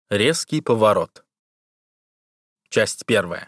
Резкий поворот. Часть первая.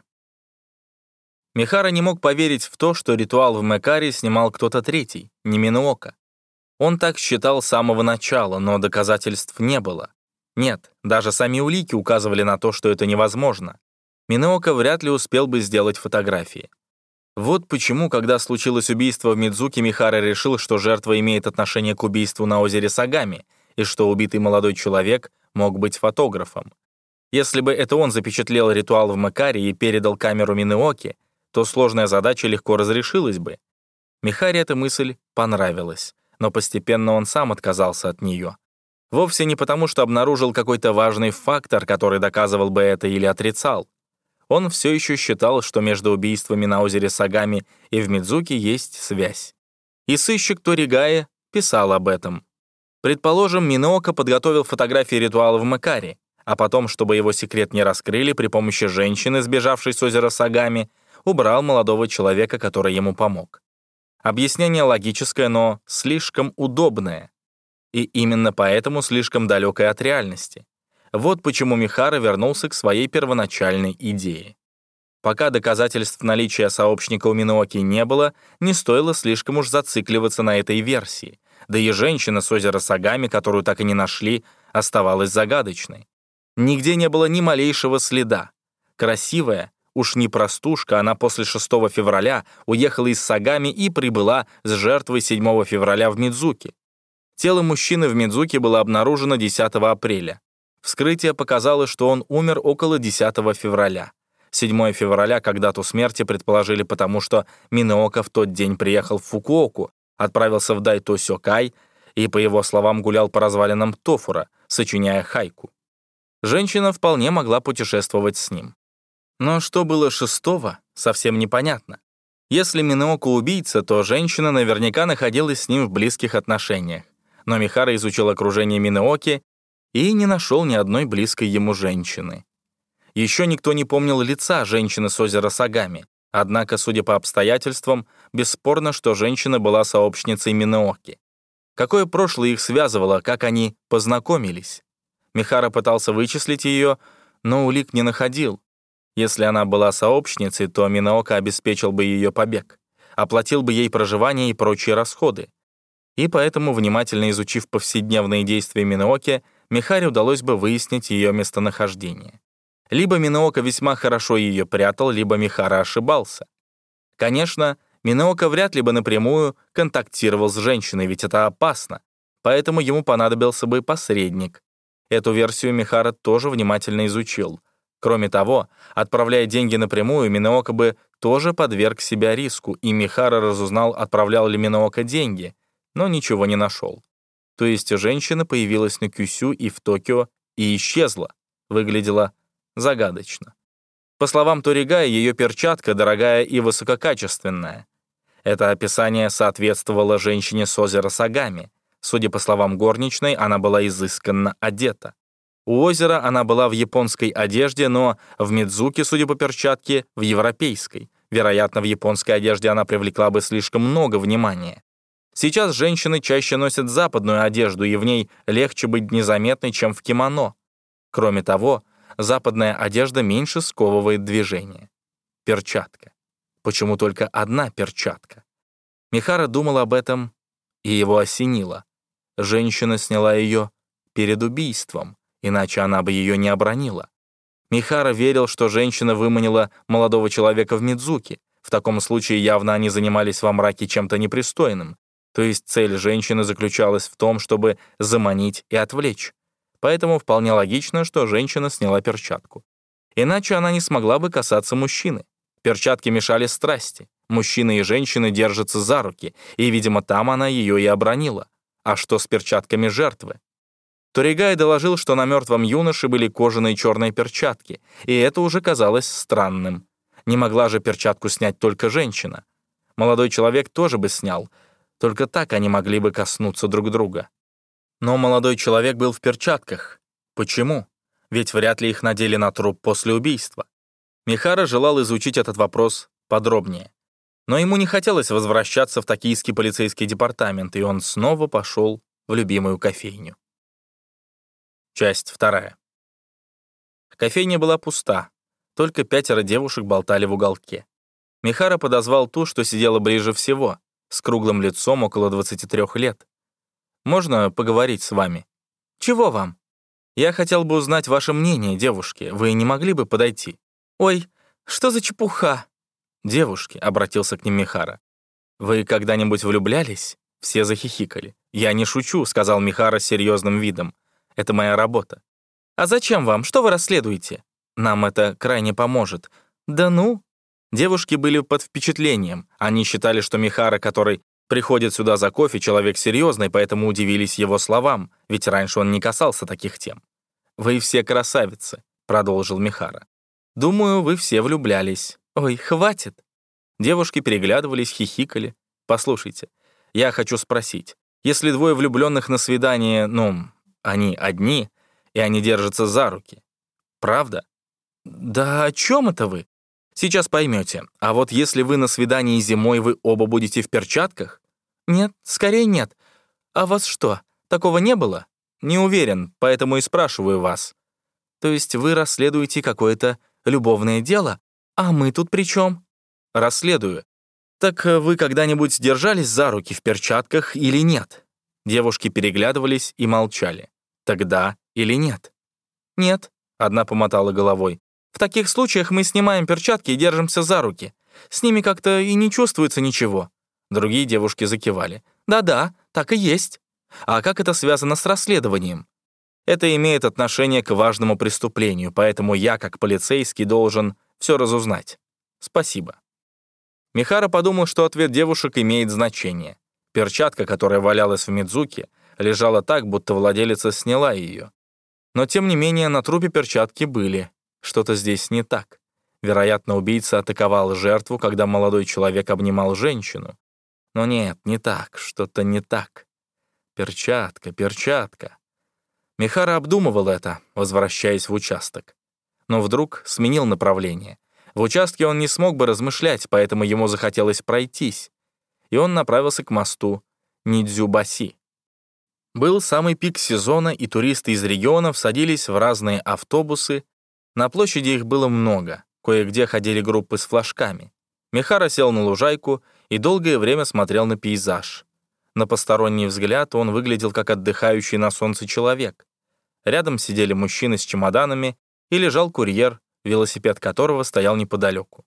Михара не мог поверить в то, что ритуал в Мэкаре снимал кто-то третий, не Миноока. Он так считал с самого начала, но доказательств не было. Нет, даже сами улики указывали на то, что это невозможно. Миноока вряд ли успел бы сделать фотографии. Вот почему, когда случилось убийство в Мидзуки, Михара решил, что жертва имеет отношение к убийству на озере Сагами, и что убитый молодой человек мог быть фотографом. Если бы это он запечатлел ритуал в Мэкаре и передал камеру Минооке, то сложная задача легко разрешилась бы. Михаре эта мысль понравилась, но постепенно он сам отказался от нее. Вовсе не потому, что обнаружил какой-то важный фактор, который доказывал бы это или отрицал. Он все еще считал, что между убийствами на озере Сагами и в Мидзуки есть связь. И сыщик Торигая писал об этом. Предположим, Миноока подготовил фотографии ритуала в Мэкаре, а потом, чтобы его секрет не раскрыли, при помощи женщины, сбежавшей с озера Сагами, убрал молодого человека, который ему помог. Объяснение логическое, но слишком удобное. И именно поэтому слишком далекое от реальности. Вот почему Михара вернулся к своей первоначальной идее. Пока доказательств наличия сообщника у Минооки не было, не стоило слишком уж зацикливаться на этой версии. Да и женщина с озера Сагами, которую так и не нашли, оставалась загадочной. Нигде не было ни малейшего следа. Красивая, уж не простушка, она после 6 февраля уехала из Сагами и прибыла с жертвой 7 февраля в Мидзуки. Тело мужчины в Мидзуки было обнаружено 10 апреля. Вскрытие показало, что он умер около 10 февраля. 7 февраля как дату смерти предположили потому, что Миноока в тот день приехал в Фукуоку, отправился в Дайто-сёкай и, по его словам, гулял по развалинам Тофура, сочиняя хайку. Женщина вполне могла путешествовать с ним. Но что было 6-го, совсем непонятно. Если Миноока убийца, то женщина наверняка находилась с ним в близких отношениях. Но Михара изучил окружение Минооки и не нашел ни одной близкой ему женщины. Еще никто не помнил лица женщины с озера Сагами, однако, судя по обстоятельствам, бесспорно, что женщина была сообщницей Минооки. Какое прошлое их связывало, как они познакомились? Михара пытался вычислить ее, но улик не находил. Если она была сообщницей, то Миноока обеспечил бы ее побег, оплатил бы ей проживание и прочие расходы. И поэтому, внимательно изучив повседневные действия Минооки, Михаре удалось бы выяснить ее местонахождение. Либо Миноока весьма хорошо ее прятал, либо Михара ошибался. Конечно, Миноока вряд ли бы напрямую контактировал с женщиной, ведь это опасно, поэтому ему понадобился бы посредник. Эту версию Михара тоже внимательно изучил. Кроме того, отправляя деньги напрямую, Миноока бы тоже подверг себя риску, и Михара разузнал, отправлял ли Миноока деньги, но ничего не нашел. То есть женщина появилась на Кюсю и в Токио и исчезла. Выглядела загадочно. По словам Торигая, ее перчатка дорогая и высококачественная. Это описание соответствовало женщине с озера Сагами. Судя по словам горничной, она была изысканно одета. У озера она была в японской одежде, но в Мидзуки, судя по перчатке, в европейской. Вероятно, в японской одежде она привлекла бы слишком много внимания. Сейчас женщины чаще носят западную одежду, и в ней легче быть незаметной, чем в кимоно. Кроме того, западная одежда меньше сковывает движение. Перчатка. Почему только одна перчатка? Михара думал об этом, и его осенило. Женщина сняла ее перед убийством, иначе она бы ее не обронила. Михара верил, что женщина выманила молодого человека в Мидзуки. В таком случае явно они занимались во мраке чем-то непристойным. То есть цель женщины заключалась в том, чтобы заманить и отвлечь. Поэтому вполне логично, что женщина сняла перчатку. Иначе она не смогла бы касаться мужчины. Перчатки мешали страсти. Мужчины и женщины держатся за руки, и, видимо, там она ее и обронила. А что с перчатками жертвы? Торигай доложил, что на мертвом юноше были кожаные черные перчатки, и это уже казалось странным. Не могла же перчатку снять только женщина. Молодой человек тоже бы снял, только так они могли бы коснуться друг друга. Но молодой человек был в перчатках. Почему? Ведь вряд ли их надели на труп после убийства. Михара желал изучить этот вопрос подробнее. Но ему не хотелось возвращаться в токийский полицейский департамент, и он снова пошел в любимую кофейню. Часть 2. Кофейня была пуста. Только 5 девушек болтали в уголке. Михара подозвал ту, что сидела ближе всего, с круглым лицом около 23 лет. «Можно поговорить с вами?» «Чего вам?» «Я хотел бы узнать ваше мнение, девушки. Вы не могли бы подойти?» «Ой, что за чепуха?» «Девушки», — обратился к ним Михара. «Вы когда-нибудь влюблялись?» Все захихикали. «Я не шучу», — сказал Михара с серьезным видом. «Это моя работа». «А зачем вам? Что вы расследуете?» «Нам это крайне поможет». «Да ну?» Девушки были под впечатлением. Они считали, что Михара, который приходит сюда за кофе, человек серьезный, поэтому удивились его словам, ведь раньше он не касался таких тем. «Вы все красавицы», — продолжил Михара. «Думаю, вы все влюблялись». «Ой, хватит». Девушки переглядывались, хихикали. «Послушайте, я хочу спросить, если двое влюбленных на свидание, они одни, и они держатся за руки, правда?» «Да о чем это вы?» «Сейчас поймете. А вот если вы на свидании зимой, вы оба будете в перчатках?» «Нет, скорее нет. А вас что, такого не было?» «Не уверен, поэтому и спрашиваю вас». «То есть вы расследуете какое-то любовное дело? А мы тут при чем?» «Расследую. Так вы когда-нибудь держались за руки в перчатках или нет?» Девушки переглядывались и молчали. «Тогда или нет?» «Нет», — одна помотала головой. «В таких случаях мы снимаем перчатки и держимся за руки. С ними как-то и не чувствуется ничего». Другие девушки закивали. «Да-да, так и есть». «А как это связано с расследованием?» «Это имеет отношение к важному преступлению, поэтому я, как полицейский, должен все разузнать. Спасибо». Михара подумал, что ответ девушек имеет значение. Перчатка, которая валялась в Мидзуки, лежала так, будто владелица сняла ее. Но, тем не менее, на трупе перчатки были. Что-то здесь не так. Вероятно, убийца атаковал жертву, когда молодой человек обнимал женщину. Но нет, не так, что-то не так. Перчатка, перчатка. Михара обдумывал это, возвращаясь в участок. Но вдруг сменил направление. В участке он не смог бы размышлять, поэтому ему захотелось пройтись. И он направился к мосту Нидзюбаси. Был самый пик сезона, и туристы из регионов садились в разные автобусы. На площади их было много, кое-где ходили группы с флажками. Михара сел на лужайку и долгое время смотрел на пейзаж. На посторонний взгляд он выглядел как отдыхающий на солнце человек. Рядом сидели мужчины с чемоданами и лежал курьер, велосипед которого стоял неподалеку.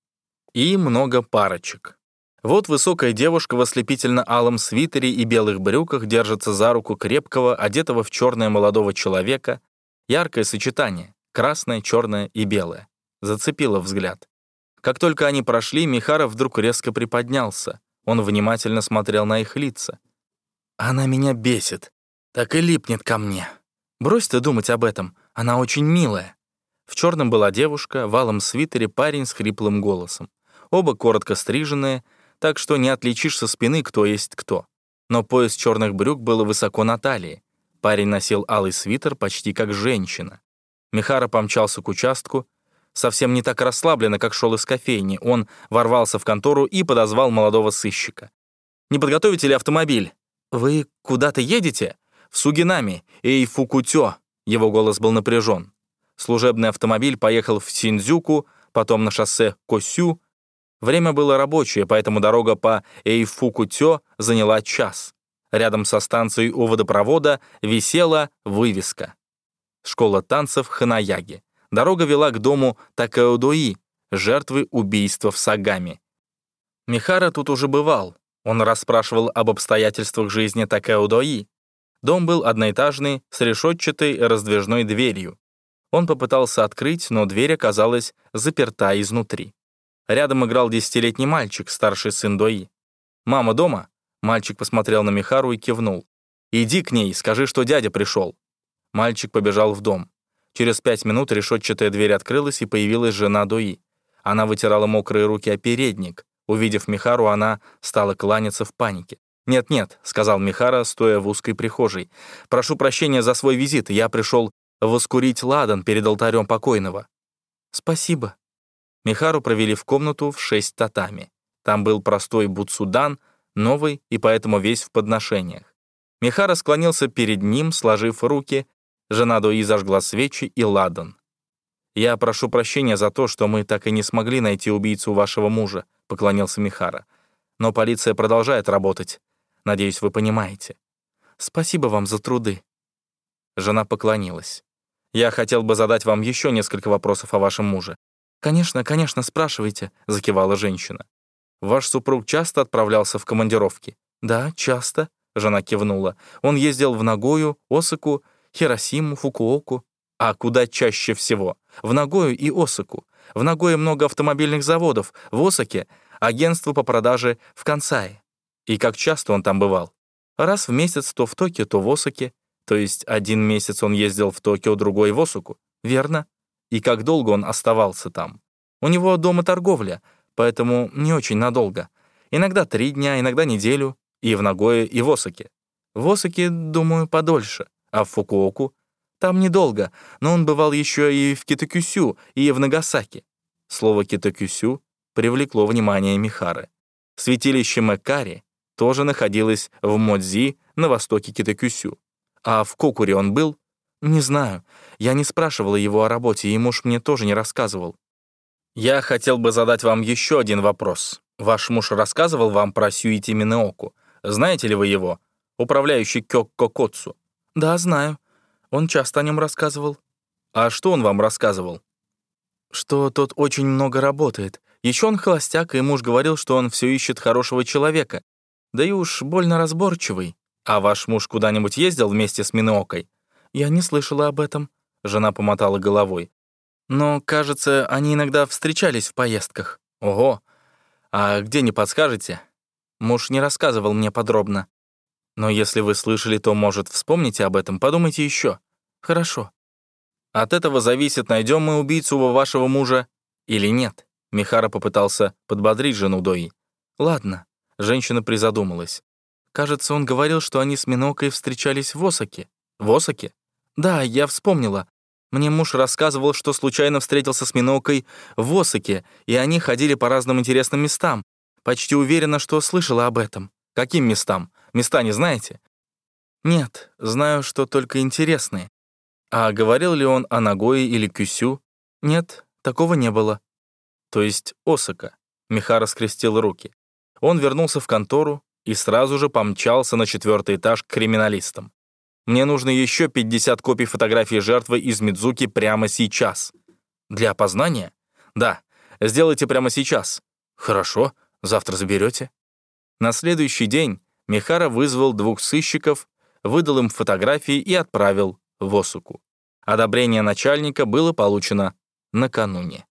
И много парочек. Вот высокая девушка в ослепительно-алом свитере и белых брюках держится за руку крепкого, одетого в черное молодого человека. Яркое сочетание — красное, черное и белое. Зацепило взгляд. Как только они прошли, Михара вдруг резко приподнялся. Он внимательно смотрел на их лица. «Она меня бесит. Так и липнет ко мне. Брось ты думать об этом. Она очень милая». В черном была девушка, в алом свитере парень с хриплым голосом. Оба коротко стриженные, так что не отличишь со спины, кто есть кто. Но пояс черных брюк был высоко на талии. Парень носил алый свитер почти как женщина. Михара помчался к участку, совсем не так расслабленно, как шел из кофейни. Он ворвался в контору и подозвал молодого сыщика. «Не подготовите ли автомобиль?» «Вы куда-то едете?» «В Сугинами, Эйфукутё». Его голос был напряжен. Служебный автомобиль поехал в Синдзюку, потом на шоссе Косю. Время было рабочее, поэтому дорога по Эйфукутё заняла час. Рядом со станцией у водопровода висела вывеска. Школа танцев Ханаяги. Дорога вела к дому Такеодои, жертвы убийства в Сагами. Михара тут уже бывал. Он расспрашивал об обстоятельствах жизни Такеодои. Дом был одноэтажный, с решетчатой раздвижной дверью. Он попытался открыть, но дверь оказалась заперта изнутри. Рядом играл 10-летний мальчик, старший сын Дои. «Мама дома?» Мальчик посмотрел на Михару и кивнул. «Иди к ней, скажи, что дядя пришел». Мальчик побежал в дом. Через 5 минут решетчатая дверь открылась, и появилась жена Дои. Она вытирала мокрые руки о передник. Увидев Михару, она стала кланяться в панике. «Нет-нет», — сказал Михара, стоя в узкой прихожей. «Прошу прощения за свой визит, я пришел воскурить ладан перед алтарем покойного». «Спасибо». Михару провели в комнату в 6 татами. Там был простой бутсудан, новый и поэтому весь в подношениях. Михара склонился перед ним, сложив руки. Жена Дои зажгла свечи и ладан. «Я прошу прощения за то, что мы так и не смогли найти убийцу вашего мужа», — поклонился Михара. «Но полиция продолжает работать. Надеюсь, вы понимаете». «Спасибо вам за труды». Жена поклонилась. «Я хотел бы задать вам еще несколько вопросов о вашем муже». «Конечно, конечно, спрашивайте», — закивала женщина. «Ваш супруг часто отправлялся в командировки?» «Да, часто», — жена кивнула. «Он ездил в Нагою, Осаку, Хиросиму, Фукуоку». «А куда чаще всего?» «В Нагою и Осаку. В Нагое много автомобильных заводов, в Осаке — агентство по продаже в Кансае». «И как часто он там бывал?» «Раз в месяц то в Токио, то в Осаке». «То есть один месяц он ездил в Токио, другой в Осаку?» «Верно». «И как долго он оставался там?» «У него дома торговля, поэтому не очень надолго. Иногда 3 дня, иногда неделю, и в Нагое, и в Осаке. В Осаке, думаю, подольше, а в Фукуоку? Там недолго, но он бывал еще и в Китакюсю, и в Нагасаки». Слово «Китакюсю» привлекло внимание Михары. Святилище Мэкари тоже находилось в Модзи на востоке Китакюсю. А в Кокуре он был? Не знаю. Я не спрашивала его о работе, и муж мне тоже не рассказывал. Я хотел бы задать вам еще один вопрос. Ваш муж рассказывал вам про Сюити Минеоку. Знаете ли вы его? Управляющий Кёкко Котсу. Да, знаю. Он часто о нем рассказывал. А что он вам рассказывал? Что тот очень много работает. Еще он холостяк, и муж говорил, что он все ищет хорошего человека. Да и уж больно разборчивый. А ваш муж куда-нибудь ездил вместе с Минеокой? Я не слышала об этом. Жена помотала головой. Но, кажется, они иногда встречались в поездках. Ого! А где, не подскажете? Муж не рассказывал мне подробно. Но если вы слышали, то, может, вспомните об этом, подумайте еще. Хорошо. От этого зависит, найдем мы убийцу вашего мужа или нет. Михара попытался подбодрить жену Дои. Ладно. Женщина призадумалась. Кажется, он говорил, что они с Минокой встречались в Осаке. В Осаке? Да, я вспомнила. Мне муж рассказывал, что случайно встретился с Минокой в Осаке, и они ходили по разным интересным местам. Почти уверена, что слышала об этом. Каким местам? Места не знаете? Нет, знаю, что только интересные. А говорил ли он о Нагое или Кюсю? Нет, такого не было. То есть Осака. Михара скрестил руки. Он вернулся в контору и сразу же помчался на 4-й этаж к криминалистам. Мне нужно еще 50 копий фотографии жертвы из Мидзуки прямо сейчас. Для опознания? Да, сделайте прямо сейчас. Хорошо, завтра заберете. На следующий день Михара вызвал 2 сыщиков, выдал им фотографии и отправил в Осаку. Одобрение начальника было получено накануне.